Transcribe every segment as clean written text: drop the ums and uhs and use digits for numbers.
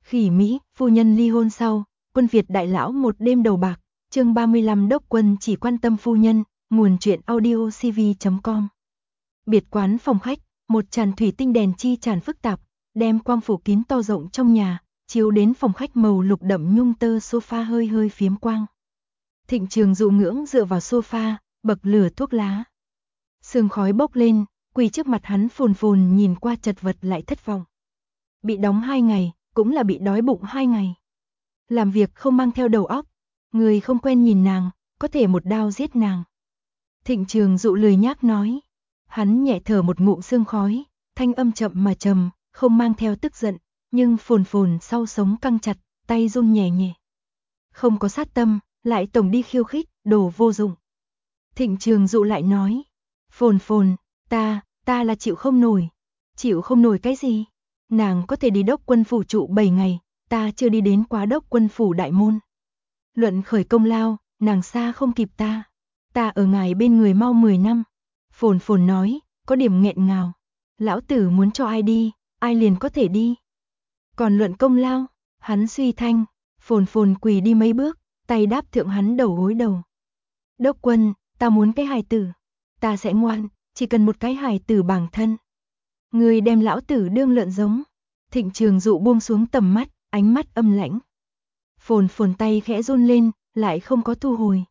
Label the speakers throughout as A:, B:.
A: Khỉ Mỹ, phu nhân ly hôn sau, quân Việt đại lão một đêm đầu bạc, chương 35 Đốc Quân chỉ quan tâm phu nhân, nguồn truyện audio cv.com. Biệt quán phòng khách, một tràn thủy tinh đèn chi tràn phức tạp, đem quang phủ kín to rộng trong nhà, chiếu đến phòng khách màu lục đậm nhung tơ sofa hơi hơi phiếm quang. Thịnh Trường dụ ngưỡng dựa vào sofa, bậc lửa thuốc lá. Sương khói bốc lên, quỳ trước mặt hắn phồn phồn nhìn qua chật vật lại thất vọng. Bị đóng 2 ngày, cũng là bị đói bụng 2 ngày. Làm việc không mang theo đầu óc, người không quen nhìn nàng, có thể một đao giết nàng. Thịnh Trường dụ lười nhác nói. Hắn nhẹ thở một ngụm sương khói, thanh âm chậm mà trầm, không mang theo tức giận, nhưng phồn phồn sau sống căng chặt, tay run nhẹ nhẹ. Không có sát tâm, lại tổng đi khiêu khích, đồ vô dụng. Thịnh Trường dụ lại nói. Phồn phồn, ta là chịu không nổi. Chịu không nổi cái gì? Nàng có thể đi Đốc Quân phủ trụ 7 ngày, ta chưa đi đến quá Đốc Quân phủ đại môn. Luận khởi công lao, nàng xa không kịp ta. Ta ở ngài bên người mau 10 năm. Phồn phồn nói, có điểm nghẹn ngào. Lão tử muốn cho ai đi, ai liền có thể đi. Còn luận công lao, hắn suy thanh, phồn phồn quỳ đi mấy bước, tay đáp thượng hắn đầu gối đầu. Đốc Quân, ta muốn cái hài tử. Ta sẽ ngoan, chỉ cần một cái hài tử bằng thân. Người đem lão tử đương lợn giống. Thịnh Trường dụ buông xuống tầm mắt, ánh mắt âm lãnh. Phồn phồn tay khẽ run lên, lại không có thu hồi.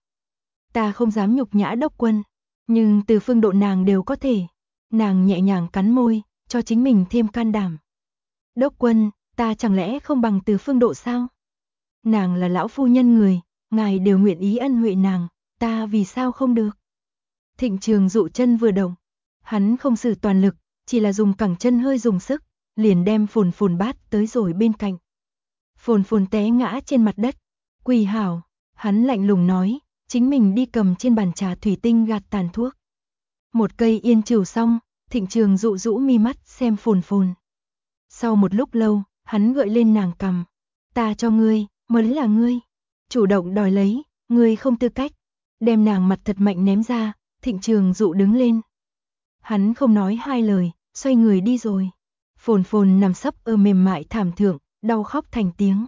A: Ta không dám nhục nhã Đốc Quân, nhưng từ phương độ nàng đều có thể. Nàng nhẹ nhàng cắn môi, cho chính mình thêm can đảm. Đốc Quân, ta chẳng lẽ không bằng từ phương độ sao? Nàng là lão phu nhân người, ngài đều nguyện ý ân huệ nàng, ta vì sao không được? Thịnh Trường dụ chân vừa động, hắn không sử toàn lực, chỉ là dùng cẳng chân hơi dùng sức, liền đem phồn phồn bát tới rồi bên cạnh. Phồn phồn té ngã trên mặt đất. Quỳ hảo, hắn lạnh lùng nói, chính mình đi cầm trên bàn trà thủy tinh gạt tàn thuốc. Một cây yên trừ xong, Thịnh Trường dụ rũ mi mắt xem phồn phồn. Sau một lúc lâu, hắn gợi lên nàng cằm. Ta cho ngươi, mới là ngươi. Chủ động đòi lấy, ngươi không tư cách. Đem nàng mặt thật mạnh ném ra, Thịnh Trường dụ đứng lên. Hắn không nói hai lời, xoay người đi rồi. Phồn phồn nằm sấp ở mềm mại thảm thượng, đau khóc thành tiếng.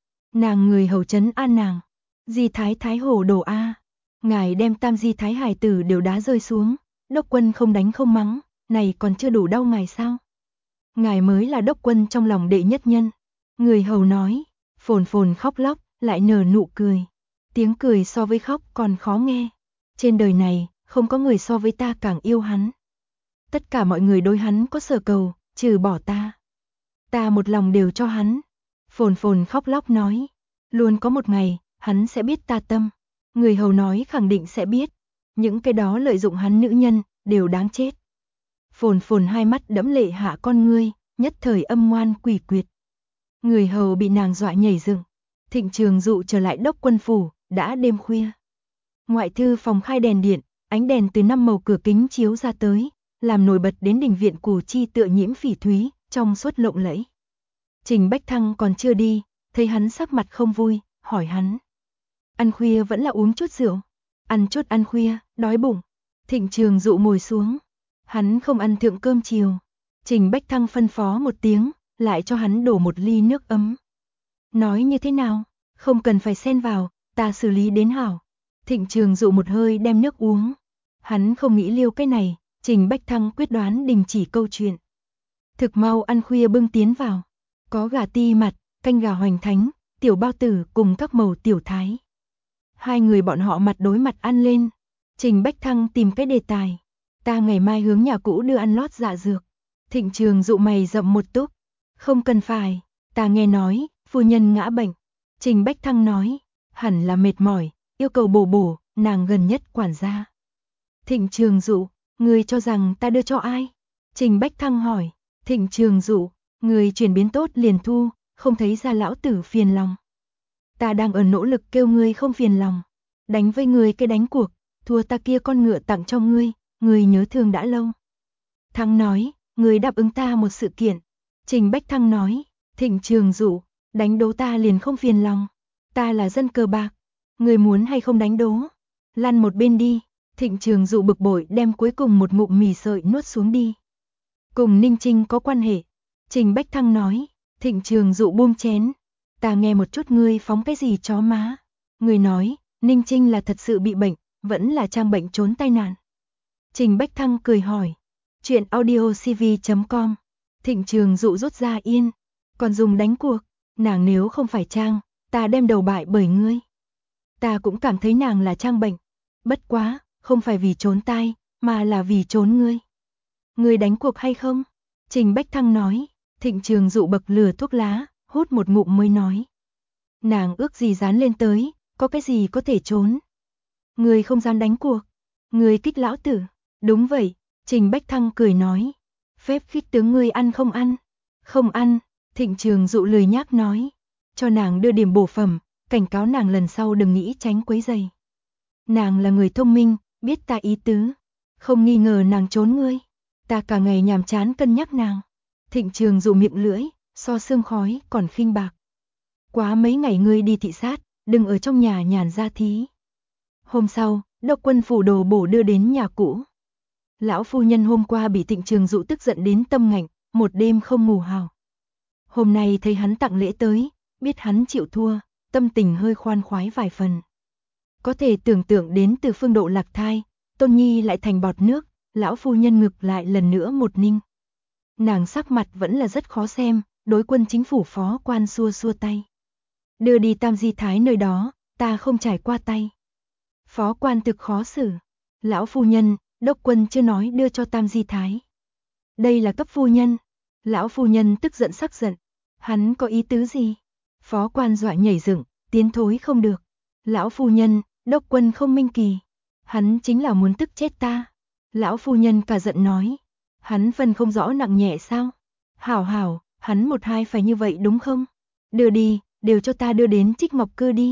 A: Nàng người hầu trấn an nàng. Di thái thái hổ đồ a, ngài đem tam di thái hài tử đều đá rơi xuống. Đốc Quân không đánh không mắng, này còn chưa đủ đau ngài sao? Ngài mới là Đốc Quân trong lòng đệ nhất nhân. Người hầu nói. Phồn phồn khóc lóc, lại nở nụ cười. Tiếng cười so với khóc còn khó nghe. Trên đời này, không có người so với ta càng yêu hắn. Tất cả mọi người đối hắn có sở cầu, trừ bỏ ta. Ta một lòng đều cho hắn. Phồn phồn khóc lóc nói. Luôn có một ngày, hắn sẽ biết ta tâm. Người hầu nói khẳng định sẽ biết. Những cái đó lợi dụng hắn nữ nhân, đều đáng chết. Phồn phồn hai mắt đẫm lệ hạ con ngươi, nhất thời âm ngoan quỷ quyệt. Người hầu bị nàng dọa nhảy dựng. Thịnh Trường dụ trở lại Đốc Quân phủ, đã đêm khuya. Ngoại thư phòng khai đèn điện, ánh đèn từ 5 màu cửa kính chiếu ra tới, làm nổi bật đến đình viện Củ Chi tựa nhiễm phỉ thúy, trong suốt lộng lẫy. Trình Bách Thăng còn chưa đi, thấy hắn sắc mặt không vui, hỏi hắn. Ăn khuya vẫn là uống chút rượu. Ăn chút ăn khuya, đói bụng. Thịnh Trường dụ ngồi xuống. Hắn không ăn thượng cơm chiều. Trình Bách Thăng phân phó một tiếng, lại cho hắn đổ một ly nước ấm. Nói như thế nào? Không cần phải xen vào, ta xử lý đến hảo. Thịnh Trường dụ một hơi đem nước uống. Hắn không nghĩ liêu cái này, Trình Bách Thăng quyết đoán đình chỉ câu chuyện. Thực mau ăn khuya bưng tiến vào. Có gà ti mặt, canh gà hoành thánh, tiểu bao tử cùng các màu tiểu thái. Hai người bọn họ mặt đối mặt ăn lên. Trình Bách Thăng tìm cái đề tài. Ta ngày mai hướng nhà cũ đưa ăn lót dạ dược. Thịnh Trường dụ mày rậm một túc. Không cần phải, ta nghe nói, phu nhân ngã bệnh. Trình Bách Thăng nói, hẳn là mệt mỏi, yêu cầu bổ bổ, nàng gần nhất quản gia. Thịnh Trường dụ, người cho rằng ta đưa cho ai? Trình Bách Thăng hỏi. Thịnh Trường dụ, người chuyển biến tốt liền thu, không thấy ra lão tử phiền lòng. Ta đang ở nỗ lực kêu ngươi không phiền lòng. Đánh với ngươi cái đánh cuộc, thua ta kia con ngựa tặng cho ngươi, ngươi nhớ thương đã lâu. Thăng nói, ngươi đáp ứng ta một sự kiện. Trình Bách Thăng nói, Thịnh Trường dụ, đánh đố ta liền không phiền lòng. Ta là dân cờ bạc, ngươi muốn hay không đánh đố? Lăn một bên đi. Thịnh Trường dụ bực bội đem cuối cùng một ngụm mì sợi nuốt xuống đi. Cùng Ninh Trinh có quan hệ. Trình Bách Thăng nói, Thịnh Trường Dụ buông chén. Ta nghe một chút ngươi phóng cái gì chó má. Ngươi nói, Ninh Trinh là thật sự bị bệnh, vẫn là trang bệnh trốn tai nạn. Trình Bách Thăng cười hỏi. Chuyện audiocv.com. Thịnh Trường Dụ rút ra yên. Còn dùng đánh cuộc. Nàng nếu không phải trang, ta đem đầu bại bởi ngươi. Ta cũng cảm thấy nàng là trang bệnh. Bất quá, không phải vì trốn tai, mà là vì trốn ngươi. Ngươi đánh cuộc hay không? Trình Bách Thăng nói. Thịnh Trường Dụ bậc lửa thuốc lá, hút một ngụm mới nói. Nàng ước gì dán lên tới, có cái gì có thể trốn. Ngươi không dám đánh cuộc. Ngươi kích lão tử. Đúng vậy, Trình Bách Thăng cười nói. Phép khích tướng ngươi ăn không ăn? Không ăn, Thịnh Trường Dụ lười nhác nói. Cho nàng đưa điểm bổ phẩm, cảnh cáo nàng lần sau đừng nghĩ tránh quấy rầy. Nàng là người thông minh, biết ta ý tứ. Không nghi ngờ nàng trốn ngươi. Ta cả ngày nhàm chán cân nhắc nàng. Thịnh Trường Dụ miệng lưỡi, so sương khói còn khinh bạc. Quá mấy ngày ngươi đi thị sát, đừng ở trong nhà nhàn ra thí. Hôm sau, Đốc Quân phủ đồ bổ đưa đến nhà cũ. Lão phu nhân hôm qua bị Thịnh Trường Dụ tức giận đến tâm ngạnh, một đêm không ngủ hào. Hôm nay thấy hắn tặng lễ tới, biết hắn chịu thua, tâm tình hơi khoan khoái vài phần. Có thể tưởng tượng đến từ phương độ lạc thai, Tôn Nhi lại thành bọt nước, lão phu nhân ngực lại lần nữa một ninh. Nàng sắc mặt vẫn là rất khó xem, đối quân chính phủ phó quan xua xua tay. Đưa đi Tam Di Thái nơi đó, ta không trải qua tay. Phó quan thực khó xử. Lão phu nhân, Đốc Quân chưa nói đưa cho Tam Di Thái. Đây là cấp phu nhân. Lão phu nhân tức giận sắc giận. Hắn có ý tứ gì? Phó quan dọa nhảy dựng, tiến thối không được. Lão phu nhân, Đốc Quân không minh kỳ. Hắn chính là muốn tức chết ta. Lão phu nhân cả giận nói. Hắn phân không rõ nặng nhẹ sao? Hảo hảo, hắn một hai phải như vậy đúng không? Đưa đi, đều cho ta đưa đến Trích Ngọc Cư đi.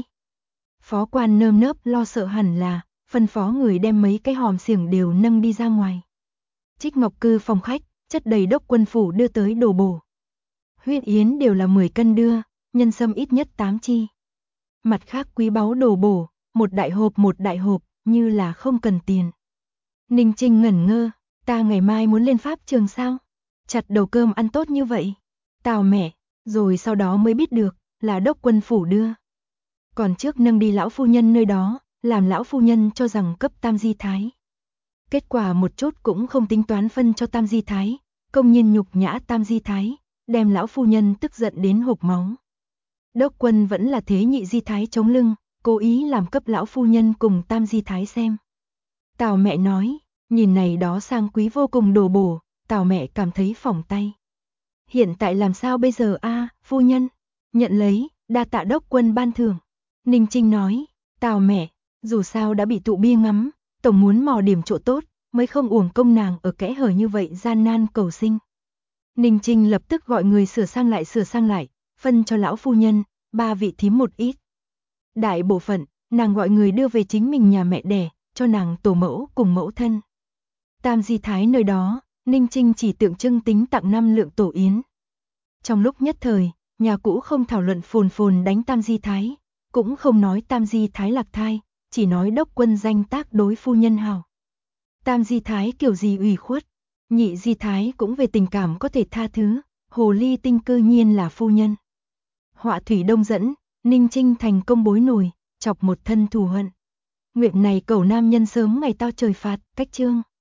A: Phó quan nơm nớp lo sợ hẳn là, phân phó người đem mấy cái hòm xiềng đều nâng đi ra ngoài. Trích Ngọc Cư phòng khách, chất đầy Đốc Quân phủ đưa tới đồ bổ. Huyết yến đều là 10 cân đưa, nhân sâm ít nhất 8 chi. Mặt khác quý báu đồ bổ, một đại hộp, như là không cần tiền. Ninh Trinh ngẩn ngơ, ta ngày mai muốn lên pháp trường sao? Chặt đầu cơm ăn tốt như vậy. Tào mẹ, rồi sau đó mới biết được, là Đốc Quân phủ đưa. Còn trước nâng đi lão phu nhân nơi đó, làm lão phu nhân cho rằng cấp Tam Di Thái. Kết quả một chút cũng không tính toán phân cho Tam Di Thái, công nhiên nhục nhã Tam Di Thái, đem lão phu nhân tức giận đến hộc máu. Đốc Quân vẫn là thế nhị Di Thái chống lưng, cố ý làm cấp lão phu nhân cùng Tam Di Thái xem. Tào mẹ nói, nhìn này đó sang quý vô cùng đồ bổ, Tào mẹ cảm thấy phỏng tay. Hiện tại làm sao bây giờ a, phu nhân? Nhận lấy, đa tạ Đốc Quân ban thưởng. Ninh Trinh nói, Tào mẹ, dù sao đã bị tụ bia ngắm, tổng muốn mò điểm chỗ tốt, mới không uổng công nàng ở kẽ hở như vậy gian nan cầu sinh. Ninh Trinh lập tức gọi người sửa sang lại, phân cho lão phu nhân, 3 vị thím một ít. Đại bộ phận, nàng gọi người đưa về chính mình nhà mẹ đẻ, cho nàng tổ mẫu cùng mẫu thân. Tam Di Thái nơi đó, Ninh Trinh chỉ tượng trưng tính tặng 5 lượng tổ yến. Trong lúc nhất thời, nhà cũ không thảo luận phồn đánh Tam Di Thái, cũng không nói Tam Di Thái lạc thai, chỉ nói Đốc Quân danh tác đối phu nhân hảo. Tam Di Thái kiểu gì ủy khuất, nhị Di Thái cũng về tình cảm có thể tha thứ, hồ ly tinh cư nhiên là phu nhân. Họa thủy đông dẫn, Ninh Trinh thành công bối nổi, chọc một thân thù hận. Nguyện này cầu nam nhân sớm ngày tao trời phạt, cách chương.